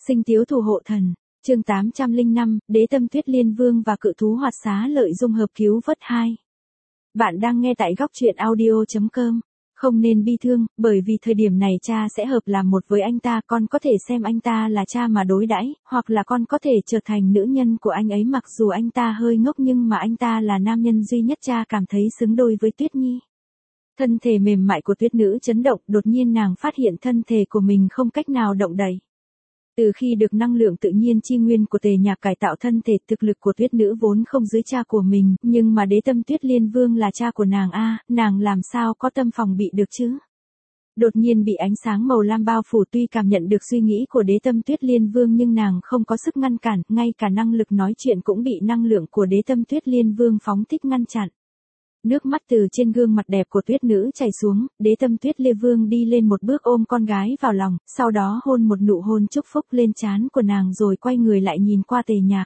Sinh tiếu thủ hộ thần. Chương 805, Đế Tâm Tuyết Liên Vương và Cự Thú Hoạt Xá Lợi dung hợp cứu vớt 2. Bạn đang nghe tại góc truyện audio.com. Không nên bi thương, bởi vì thời điểm này cha sẽ hợp làm một với anh ta, con có thể xem anh ta là cha mà đối đãi, hoặc là con có thể trở thành nữ nhân của anh ấy, mặc dù anh ta hơi ngốc nhưng mà anh ta là nam nhân duy nhất cha cảm thấy xứng đôi với Tuyết Nhi. Thân thể mềm mại của Tuyết Nữ chấn động, đột nhiên nàng phát hiện thân thể của mình không cách nào động đậy. Từ khi được năng lượng tự nhiên chi nguyên của Tề Nhạc cải tạo thân thể, thực lực của Tuyết Nữ vốn không dưới cha của mình, nhưng mà Đế Tâm Tuyết Liên Vương là cha của nàng nàng làm sao có tâm phòng bị được chứ? Đột nhiên bị ánh sáng màu lam bao phủ, tuy cảm nhận được suy nghĩ của Đế Tâm Tuyết Liên Vương nhưng nàng không có sức ngăn cản, ngay cả năng lực nói chuyện cũng bị năng lượng của Đế Tâm Tuyết Liên Vương phóng thích ngăn chặn. Nước mắt từ trên gương mặt đẹp của Tuyết Nữ chảy xuống, Đế Tâm Tuyết Liên Vương đi lên một bước ôm con gái vào lòng, sau đó hôn một nụ hôn chúc phúc lên trán của nàng rồi quay người lại nhìn qua Tề Nhạc.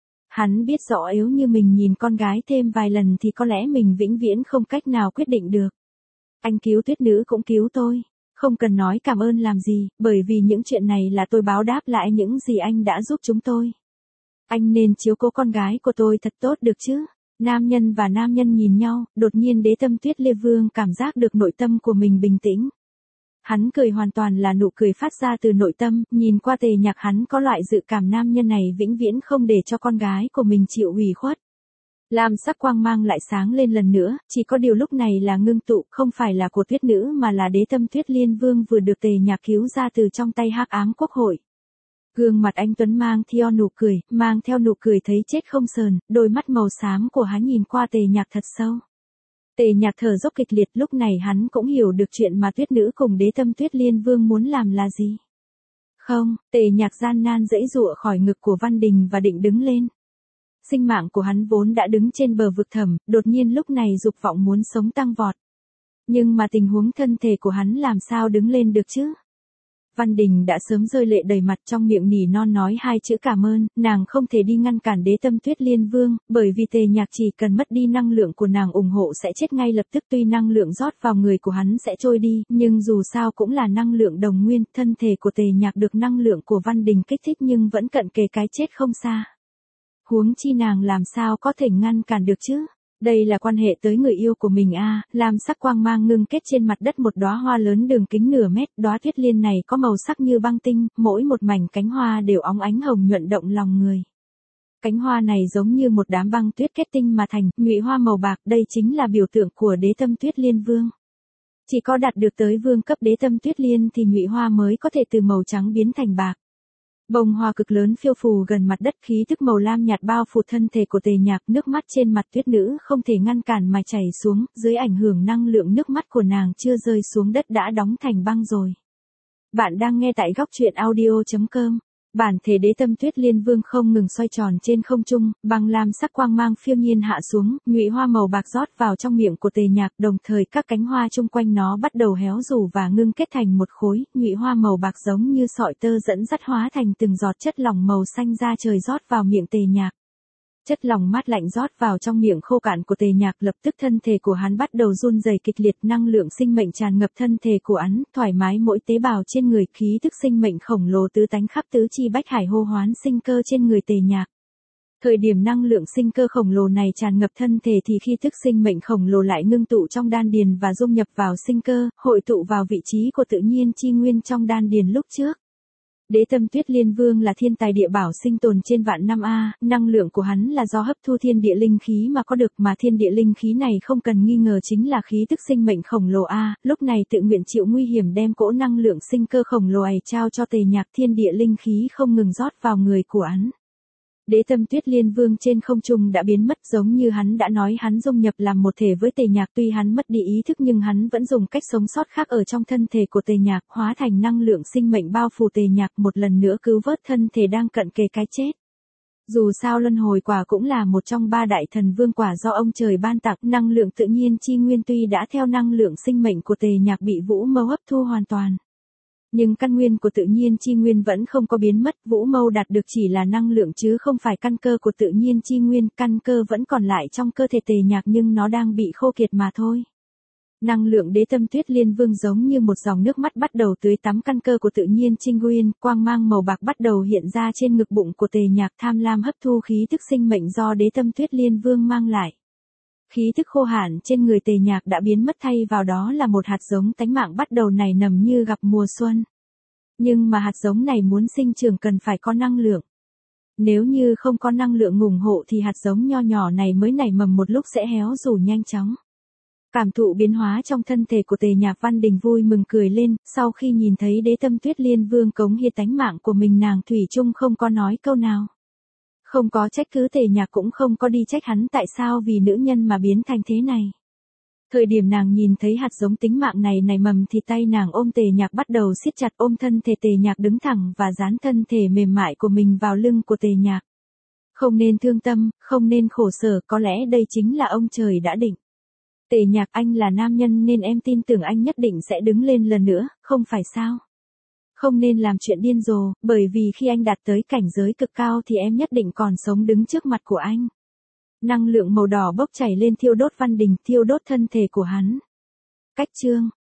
Hắn biết rõ nếu như mình nhìn con gái thêm vài lần thì có lẽ mình vĩnh viễn không cách nào quyết định được. Anh cứu Tuyết Nữ cũng cứu tôi. Không cần nói cảm ơn làm gì, bởi vì những chuyện này là tôi báo đáp lại những gì anh đã giúp chúng tôi. Anh nên chiếu cố con gái của tôi thật tốt được chứ. Nam nhân và nam nhân nhìn nhau, đột nhiên Đế Tâm Tuyết Liên Vương cảm giác được nội tâm của mình bình tĩnh. Hắn cười hoàn toàn là nụ cười phát ra từ nội tâm, nhìn qua Tề Nhạc hắn có loại dự cảm nam nhân này vĩnh viễn không để cho con gái của mình chịu ủy khuất. Lam sắc quang mang lại sáng lên lần nữa, chỉ có điều lúc này là ngưng tụ, không phải là của Tuyết Nữ mà là Đế Tâm Tuyết Liên Vương vừa được Tề Nhạc cứu ra từ trong tay Hắc Ám Quốc Hội. Gương mặt anh tuấn mang theo nụ cười thấy chết không sờn, đôi mắt màu xám của hắn nhìn qua Tề Nhạc thật sâu. Tề Nhạc thở dốc kịch liệt, lúc này hắn cũng hiểu được chuyện mà Tuyết Nữ cùng Đế Tâm Tuyết Liên Vương muốn làm là gì. Không, Tề Nhạc gian nan giãy giụa khỏi ngực của Văn Đình và định đứng lên. Sinh mạng của hắn vốn đã đứng trên bờ vực thẳm, đột nhiên lúc này dục vọng muốn sống tăng vọt. Nhưng mà tình huống thân thể của hắn làm sao đứng lên được chứ? Văn Đình đã sớm rơi lệ đầy mặt, trong miệng nỉ non nói hai chữ cảm ơn, nàng không thể đi ngăn cản Đế Tâm Tuyết Liên Vương, bởi vì Tề Nhạc chỉ cần mất đi năng lượng của nàng ủng hộ sẽ chết ngay lập tức, tuy năng lượng rót vào người của hắn sẽ trôi đi, nhưng dù sao cũng là năng lượng đồng nguyên, thân thể của Tề Nhạc được năng lượng của Văn Đình kích thích nhưng vẫn cận kề cái chết không xa. Huống chi nàng làm sao có thể ngăn cản được chứ? Đây là quan hệ tới người yêu của mình Lam sắc quang mang ngưng kết trên mặt đất một đóa hoa lớn đường kính nửa mét, đóa tuyết liên này có màu sắc như băng tinh, mỗi một mảnh cánh hoa đều óng ánh hồng nhuận động lòng người. Cánh hoa này giống như một đám băng tuyết kết tinh mà thành, nhụy hoa màu bạc, đây chính là biểu tượng của Đế Tâm Tuyết Liên Vương. Chỉ có đạt được tới vương cấp Đế Tâm Tuyết Liên thì nhụy hoa mới có thể từ màu trắng biến thành bạc. Bông hoa cực lớn phiêu phù gần mặt đất, khí thức màu lam nhạt bao phủ thân thể của Tề Nhạc, nước mắt trên mặt Tuyết Nữ không thể ngăn cản mà chảy xuống, dưới ảnh hưởng năng lượng nước mắt của nàng chưa rơi xuống đất đã đóng thành băng rồi. Bạn đang nghe tại góc truyện audio.com. Bản thể Đế Tâm Tuyết Liên Vương không ngừng xoay tròn trên không trung, băng lam sắc quang mang phiêu nhiên hạ xuống, nhụy hoa màu bạc rót vào trong miệng của Tề Nhạc, đồng thời các cánh hoa chung quanh nó bắt đầu héo rủ và ngưng kết thành một khối, nhụy hoa màu bạc giống như sợi tơ dẫn dắt hóa thành từng giọt chất lỏng màu xanh da trời rót vào miệng Tề Nhạc. Chất lỏng mát lạnh rót vào trong miệng khô cạn của Tề Nhạc, lập tức thân thể của hắn bắt đầu run rẩy kịch liệt, năng lượng sinh mệnh tràn ngập thân thể của hắn, thoải mái mỗi tế bào trên người, khí tức sinh mệnh khổng lồ tứ tánh khắp tứ chi bách hải hô hoán sinh cơ trên người Tề Nhạc. Thời điểm năng lượng sinh cơ khổng lồ này tràn ngập thân thể thì khí tức sinh mệnh khổng lồ lại ngưng tụ trong đan điền và dung nhập vào sinh cơ, hội tụ vào vị trí của tự nhiên chi nguyên trong đan điền lúc trước. Đế Tâm Tuyết Liên Vương là thiên tài địa bảo sinh tồn trên vạn năm năng lượng của hắn là do hấp thu thiên địa linh khí mà có được, mà thiên địa linh khí này không cần nghi ngờ chính là khí tức sinh mệnh khổng lồ lúc này tự nguyện chịu nguy hiểm đem cỗ năng lượng sinh cơ khổng lồ ấy trao cho Tề Nhạc, thiên địa linh khí không ngừng rót vào người của hắn. Đế Tâm Tuyết Liên Vương trên không trung đã biến mất, giống như hắn đã nói, hắn dung nhập làm một thể với Tề Nhạc, tuy hắn mất đi ý thức nhưng hắn vẫn dùng cách sống sót khác ở trong thân thể của Tề Nhạc, hóa thành năng lượng sinh mệnh bao phủ Tề Nhạc, một lần nữa cứu vớt thân thể đang cận kề cái chết. Dù sao luân hồi quả cũng là một trong ba đại thần vương quả do ông trời ban tặng, năng lượng tự nhiên chi nguyên tuy đã theo năng lượng sinh mệnh của Tề Nhạc bị Vũ Mâu hấp thu hoàn toàn. Nhưng căn nguyên của tự nhiên chi nguyên vẫn không có biến mất, Vũ Mâu đạt được chỉ là năng lượng chứ không phải căn cơ của tự nhiên chi nguyên, căn cơ vẫn còn lại trong cơ thể Tề Nhạc nhưng nó đang bị khô kiệt mà thôi. Năng lượng đế tâm tuyết liên vương giống như một dòng nước mắt bắt đầu tưới tắm căn cơ của tự nhiên Trinh Nguyên, quang mang màu bạc bắt đầu hiện ra trên ngực bụng của Tề Nhạc, tham lam hấp thu khí tức sinh mệnh do đế tâm tuyết liên vương mang lại. Khí tức khô hạn trên người Tề Nhạc đã biến mất, thay vào đó là một hạt giống tánh mạng bắt đầu nảy nầm như gặp mùa xuân. Nhưng mà hạt giống này muốn sinh trưởng cần phải có năng lượng. Nếu như không có năng lượng ủng hộ thì hạt giống nho nhỏ này mới nảy mầm một lúc sẽ héo rũ nhanh chóng. Cảm thụ biến hóa trong thân thể của Tề Nhạc, Văn Đình vui mừng cười lên, sau khi nhìn thấy đế tâm tuyết liên vương cống hiến tánh mạng của mình, nàng thủy chung không có nói câu nào. Không có trách cứ Tề Nhạc, cũng không có đi trách hắn tại sao vì nữ nhân mà biến thành thế này. Thời điểm nàng nhìn thấy hạt giống tính mạng này nảy mầm thì tay nàng ôm Tề Nhạc bắt đầu siết chặt, ôm thân thể Tề Nhạc đứng thẳng và dán thân thể mềm mại của mình vào lưng của Tề Nhạc. Không nên thương tâm, không nên khổ sở, có lẽ đây chính là ông trời đã định. Tề Nhạc, anh là nam nhân nên em tin tưởng anh nhất định sẽ đứng lên lần nữa, không phải sao? Không nên làm chuyện điên rồ, bởi vì khi anh đạt tới cảnh giới cực cao thì em nhất định còn sống đứng trước mặt của anh. Năng lượng màu đỏ bốc chảy lên thiêu đốt Văn Đình, thiêu đốt thân thể của hắn. Cách chương